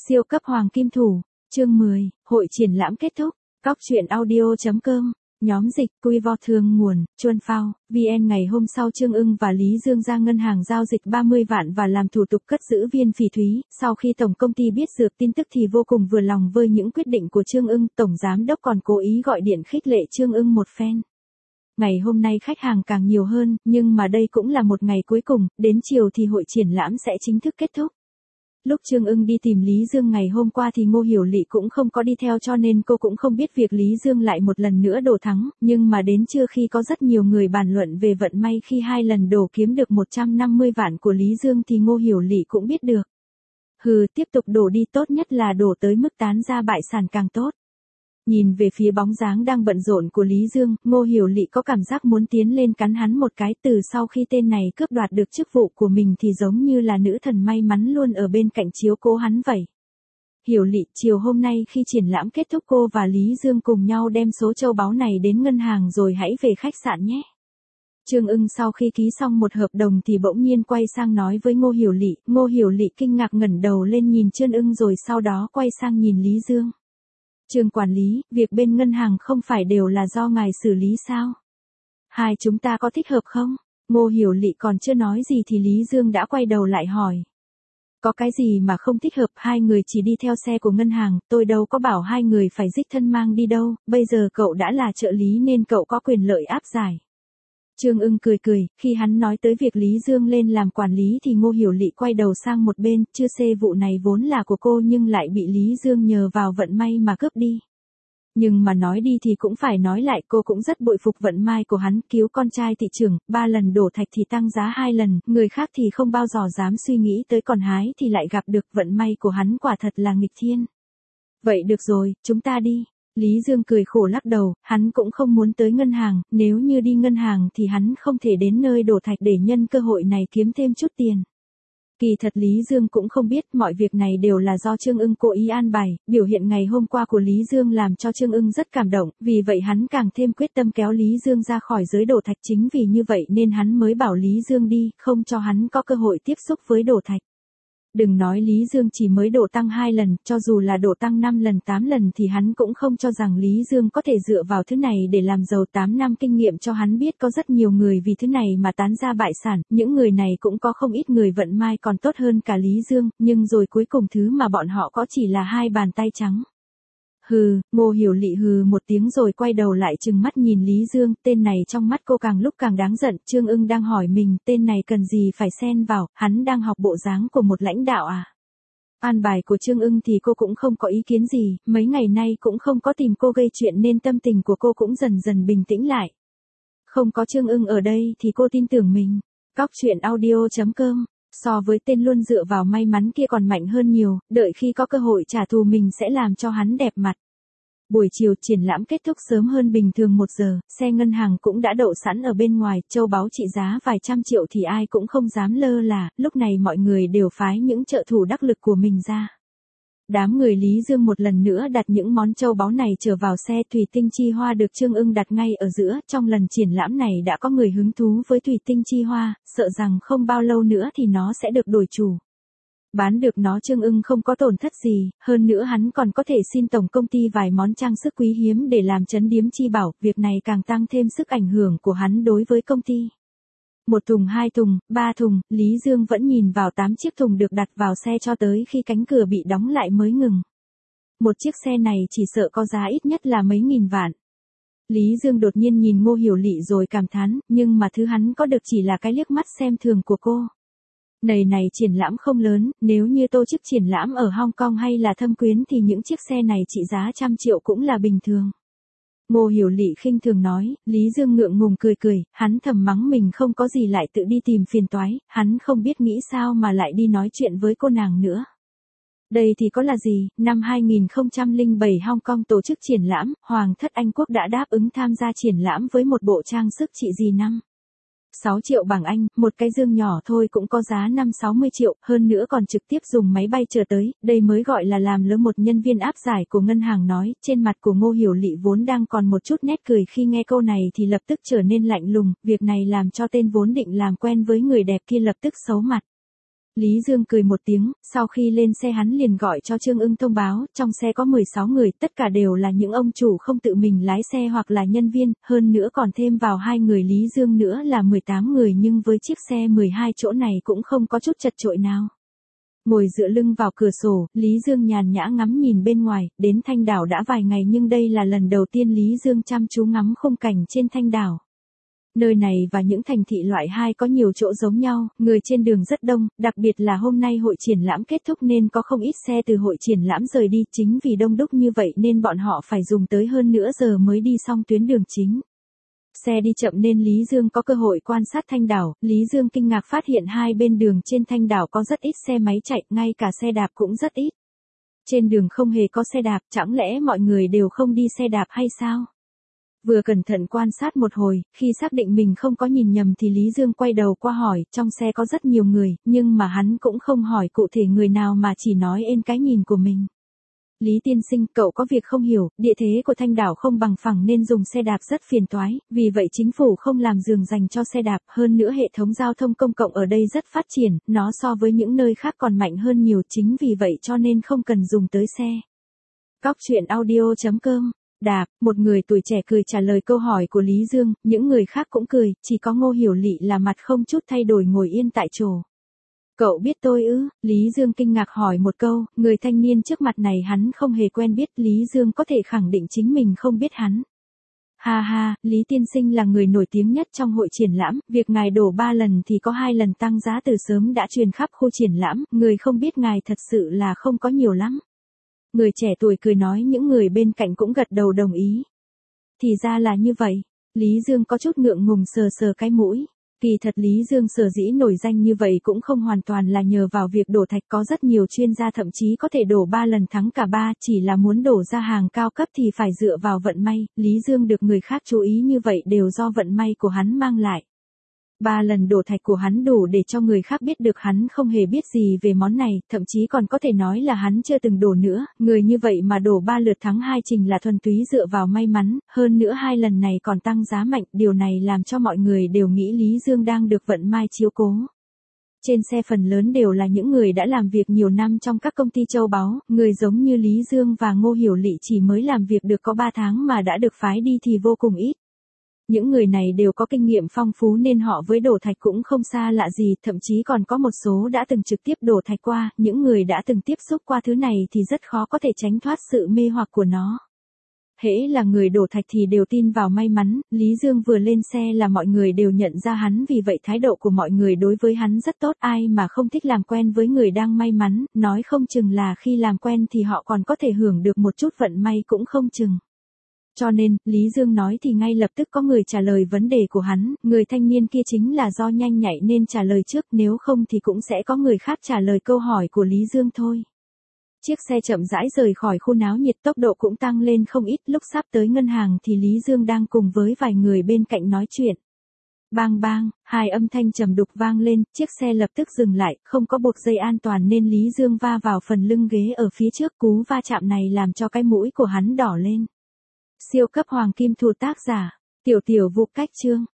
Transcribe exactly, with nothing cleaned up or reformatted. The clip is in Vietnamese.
Siêu cấp hoàng kim thủ, chương mười, hội triển lãm kết thúc, cóc truyện audio.com, nhóm dịch, quy vo thương nguồn, Chuân Phao, vê en ngày hôm sau Trương Ưng và Lý Dương ra ngân hàng giao dịch ba mươi vạn và làm thủ tục cất giữ viên phỉ thúy, sau khi tổng công ty biết dược tin tức thì vô cùng vừa lòng với những quyết định của Trương Ưng, tổng giám đốc còn cố ý gọi điện khích lệ Trương Ưng một phen. Ngày hôm nay khách hàng càng nhiều hơn, nhưng mà đây cũng là một ngày cuối cùng, đến chiều thì hội triển lãm sẽ chính thức kết thúc. Lúc Trương Ưng đi tìm Lý Dương ngày hôm qua thì Ngô Hiểu Lị cũng không có đi theo cho nên cô cũng không biết việc Lý Dương lại một lần nữa đổ thắng, nhưng mà đến trưa khi có rất nhiều người bàn luận về vận may khi hai lần đổ kiếm được một trăm năm mươi vạn của Lý Dương thì Ngô Hiểu Lị cũng biết được. Hừ, tiếp tục đổ đi, tốt nhất là đổ tới mức tán ra bại sản càng tốt. Nhìn về phía bóng dáng đang bận rộn của Lý Dương, Ngô Hiểu Lị có cảm giác muốn tiến lên cắn hắn một cái. Từ sau khi tên này cướp đoạt được chức vụ của mình thì giống như là nữ thần may mắn luôn ở bên cạnh chiếu cố hắn vậy. Hiểu Lị, chiều hôm nay khi triển lãm kết thúc cô và Lý Dương cùng nhau đem số châu báu này đến ngân hàng rồi hãy về khách sạn nhé. Trương Ưng sau khi ký xong một hợp đồng thì bỗng nhiên quay sang nói với Ngô Hiểu Lị. Ngô Hiểu Lị kinh ngạc ngẩng đầu lên nhìn Trương Ưng rồi sau đó quay sang nhìn Lý Dương. Trương quản lý, việc bên ngân hàng không phải đều là do ngài xử lý sao? Hai chúng ta có thích hợp không? Ngô Hiểu Lị còn chưa nói gì thì Lý Dương đã quay đầu lại hỏi. Có cái gì mà không thích hợp, hai người chỉ đi theo xe của ngân hàng, tôi đâu có bảo hai người phải đích thân mang đi đâu, bây giờ cậu đã là trợ lý nên cậu có quyền lợi áp giải. Trương Ưng cười cười, khi hắn nói tới việc Lý Dương lên làm quản lý thì Ngô Hiểu Lị quay đầu sang một bên, chưa xê vụ này vốn là của cô nhưng lại bị Lý Dương nhờ vào vận may mà cướp đi. Nhưng mà nói đi thì cũng phải nói lại, cô cũng rất bội phục vận may của hắn, cứu con trai thị trưởng, ba lần đổ thạch thì tăng giá hai lần, người khác thì không bao giờ dám suy nghĩ tới, còn hái thì lại gặp được, vận may của hắn quả thật là nghịch thiên. Vậy được rồi, chúng ta đi. Lý Dương cười khổ lắc đầu, hắn cũng không muốn tới ngân hàng, nếu như đi ngân hàng thì hắn không thể đến nơi đổ thạch để nhân cơ hội này kiếm thêm chút tiền. Kỳ thật Lý Dương cũng không biết mọi việc này đều là do Trương Ưng cố ý an bài, biểu hiện ngày hôm qua của Lý Dương làm cho Trương Ưng rất cảm động, vì vậy hắn càng thêm quyết tâm kéo Lý Dương ra khỏi giới đổ thạch, chính vì như vậy nên hắn mới bảo Lý Dương đi, không cho hắn có cơ hội tiếp xúc với đổ thạch. Đừng nói Lý Dương chỉ mới đổ tăng hai lần, cho dù là đổ tăng năm lần tám lần thì hắn cũng không cho rằng Lý Dương có thể dựa vào thứ này để làm giàu. Tám năm kinh nghiệm cho hắn biết có rất nhiều người vì thứ này mà tán ra bại sản, những người này cũng có không ít người vận may còn tốt hơn cả Lý Dương, nhưng rồi cuối cùng thứ mà bọn họ có chỉ là hai bàn tay trắng. Hừ, Ngô Hiểu Lị hừ một tiếng rồi quay đầu lại trừng mắt nhìn Lý Dương, tên này trong mắt cô càng lúc càng đáng giận. Trương Ưng đang hỏi mình, tên này cần gì phải xen vào, hắn đang học bộ dáng của một lãnh đạo à? An bài của Trương Ưng thì cô cũng không có ý kiến gì, mấy ngày nay cũng không có tìm cô gây chuyện nên tâm tình của cô cũng dần dần bình tĩnh lại. Không có Trương Ưng ở đây thì cô tin tưởng mình. Cóc truyện audio.com, so với tên luôn dựa vào may mắn kia còn mạnh hơn nhiều, đợi khi có cơ hội trả thù mình sẽ làm cho hắn đẹp mặt. Buổi chiều triển lãm kết thúc sớm hơn bình thường một giờ, xe ngân hàng cũng đã đậu sẵn ở bên ngoài, châu báu trị giá vài trăm triệu thì ai cũng không dám lơ là, lúc này mọi người đều phái những trợ thủ đắc lực của mình ra. Đám người Lý Dương một lần nữa đặt những món châu báu này trở vào xe. Thủy tinh chi hoa được Trương Ưng đặt ngay ở giữa, trong lần triển lãm này đã có người hứng thú với thủy tinh chi hoa, sợ rằng không bao lâu nữa thì nó sẽ được đổi chủ. Bán được nó Trương Ưng không có tổn thất gì, hơn nữa hắn còn có thể xin tổng công ty vài món trang sức quý hiếm để làm trấn điếm chi bảo, việc này càng tăng thêm sức ảnh hưởng của hắn đối với công ty. Một thùng, hai thùng, ba thùng, Lý Dương vẫn nhìn vào tám chiếc thùng được đặt vào xe cho tới khi cánh cửa bị đóng lại mới ngừng. Một chiếc xe này chỉ sợ có giá ít nhất là mấy nghìn vạn. Lý Dương đột nhiên nhìn Ngô Hiểu Lị rồi cảm thán, nhưng mà thứ hắn có được chỉ là cái liếc mắt xem thường của cô. Này này, triển lãm không lớn, nếu như tổ chức triển lãm ở Hong Kong hay là Thâm Quyến thì những chiếc xe này trị giá trăm triệu cũng là bình thường. Ngô Hiểu Lị khinh thường nói. Lý Dương ngượng ngùng cười cười, hắn thầm mắng mình không có gì lại tự đi tìm phiền toái, hắn không biết nghĩ sao mà lại đi nói chuyện với cô nàng nữa. Đây thì có là gì, năm hai nghìn không trăm lẻ bảy Hong Kong tổ chức triển lãm, Hoàng thất Anh Quốc đã đáp ứng tham gia triển lãm với một bộ trang sức trị gì năm sáu triệu bảng Anh, một cái dương nhỏ thôi cũng có giá năm sáu mươi triệu, hơn nữa còn trực tiếp dùng máy bay chờ tới, đây mới gọi là làm lớn. Một nhân viên áp giải của ngân hàng nói, trên mặt của Ngô Hiểu Lị vốn đang còn một chút nét cười khi nghe câu này thì lập tức trở nên lạnh lùng, việc này làm cho tên vốn định làm quen với người đẹp kia lập tức xấu mặt. Lý Dương cười một tiếng, sau khi lên xe hắn liền gọi cho Trương Ưng thông báo, trong xe có mười sáu người, tất cả đều là những ông chủ không tự mình lái xe hoặc là nhân viên, hơn nữa còn thêm vào hai người Lý Dương nữa là mười tám người, nhưng với chiếc xe mười hai chỗ này cũng không có chút chật chội nào. Ngồi dựa lưng vào cửa sổ, Lý Dương nhàn nhã ngắm nhìn bên ngoài, đến Thanh Đảo đã vài ngày nhưng đây là lần đầu tiên Lý Dương chăm chú ngắm khung cảnh trên Thanh Đảo. Nơi này và những thành thị loại hai có nhiều chỗ giống nhau, người trên đường rất đông, đặc biệt là hôm nay hội triển lãm kết thúc nên có không ít xe từ hội triển lãm rời đi, chính vì đông đúc như vậy nên bọn họ phải dùng tới hơn nửa giờ mới đi xong tuyến đường chính. Xe đi chậm nên Lý Dương có cơ hội quan sát Thanh Đảo, Lý Dương kinh ngạc phát hiện hai bên đường trên Thanh Đảo có rất ít xe máy chạy, ngay cả xe đạp cũng rất ít. Trên đường không hề có xe đạp, chẳng lẽ mọi người đều không đi xe đạp hay sao? Vừa cẩn thận quan sát một hồi, khi xác định mình không có nhìn nhầm thì Lý Dương quay đầu qua hỏi, trong xe có rất nhiều người, nhưng mà hắn cũng không hỏi cụ thể người nào mà chỉ nói ên cái nhìn của mình. Lý tiên sinh, cậu có việc không hiểu, địa thế của Thanh Đảo không bằng phẳng nên dùng xe đạp rất phiền toái, vì vậy chính phủ không làm giường dành cho xe đạp, hơn nữa hệ thống giao thông công cộng ở đây rất phát triển, nó so với những nơi khác còn mạnh hơn nhiều, chính vì vậy cho nên không cần dùng tới xe. Cóc truyện audio chấm com. Đạp, một người tuổi trẻ cười trả lời câu hỏi của Lý Dương, những người khác cũng cười, chỉ có Ngô Hiểu Lị là mặt không chút thay đổi ngồi yên tại chỗ. Cậu biết tôi ư? Lý Dương kinh ngạc hỏi một câu, người thanh niên trước mặt này hắn không hề quen biết, Lý Dương có thể khẳng định chính mình không biết hắn. Ha ha, Lý tiên sinh là người nổi tiếng nhất trong hội triển lãm, việc ngài đổ ba lần thì có hai lần tăng giá từ sớm đã truyền khắp khu triển lãm, người không biết ngài thật sự là không có nhiều lắm. Người trẻ tuổi cười nói, những người bên cạnh cũng gật đầu đồng ý. Thì ra là như vậy, Lý Dương có chút ngượng ngùng sờ sờ cái mũi. Kỳ thật Lý Dương sở dĩ nổi danh như vậy cũng không hoàn toàn là nhờ vào việc đổ thạch, có rất nhiều chuyên gia thậm chí có thể đổ ba lần thắng cả ba, chỉ là muốn đổ ra hàng cao cấp thì phải dựa vào vận may, Lý Dương được người khác chú ý như vậy đều do vận may của hắn mang lại. Ba lần đổ thạch của hắn đủ để cho người khác biết được hắn không hề biết gì về món này, thậm chí còn có thể nói là hắn chưa từng đổ nữa, người như vậy mà đổ ba lượt thắng hai trình là thuần túy dựa vào may mắn, hơn nữa hai lần này còn tăng giá mạnh, điều này làm cho mọi người đều nghĩ Lý Dương đang được vận may chiếu cố. Trên xe phần lớn đều là những người đã làm việc nhiều năm trong các công ty châu báu, người giống như Lý Dương và Ngô Hiểu Lị chỉ mới làm việc được có ba tháng mà đã được phái đi thì vô cùng ít. Những người này đều có kinh nghiệm phong phú nên họ với đổ thạch cũng không xa lạ gì, thậm chí còn có một số đã từng trực tiếp đổ thạch qua, những người đã từng tiếp xúc qua thứ này thì rất khó có thể tránh thoát sự mê hoặc của nó. Hễ là người đổ thạch thì đều tin vào may mắn, Lý Dương vừa lên xe là mọi người đều nhận ra hắn, vì vậy thái độ của mọi người đối với hắn rất tốt, ai mà không thích làm quen với người đang may mắn, nói không chừng là khi làm quen thì họ còn có thể hưởng được một chút vận may cũng không chừng. Cho nên, Lý Dương nói thì ngay lập tức có người trả lời vấn đề của hắn, người thanh niên kia chính là do nhanh nhạy nên trả lời trước, nếu không thì cũng sẽ có người khác trả lời câu hỏi của Lý Dương thôi. Chiếc xe chậm rãi rời khỏi khu náo nhiệt, tốc độ cũng tăng lên không ít, lúc sắp tới ngân hàng thì Lý Dương đang cùng với vài người bên cạnh nói chuyện. Bang bang, hai âm thanh trầm đục vang lên, chiếc xe lập tức dừng lại, không có buộc dây an toàn nên Lý Dương va vào phần lưng ghế ở phía trước, cú va chạm này làm cho cái mũi của hắn đỏ lên. Siêu cấp hoàng kim thủ tác giả, tiểu tiểu vụ cách chương.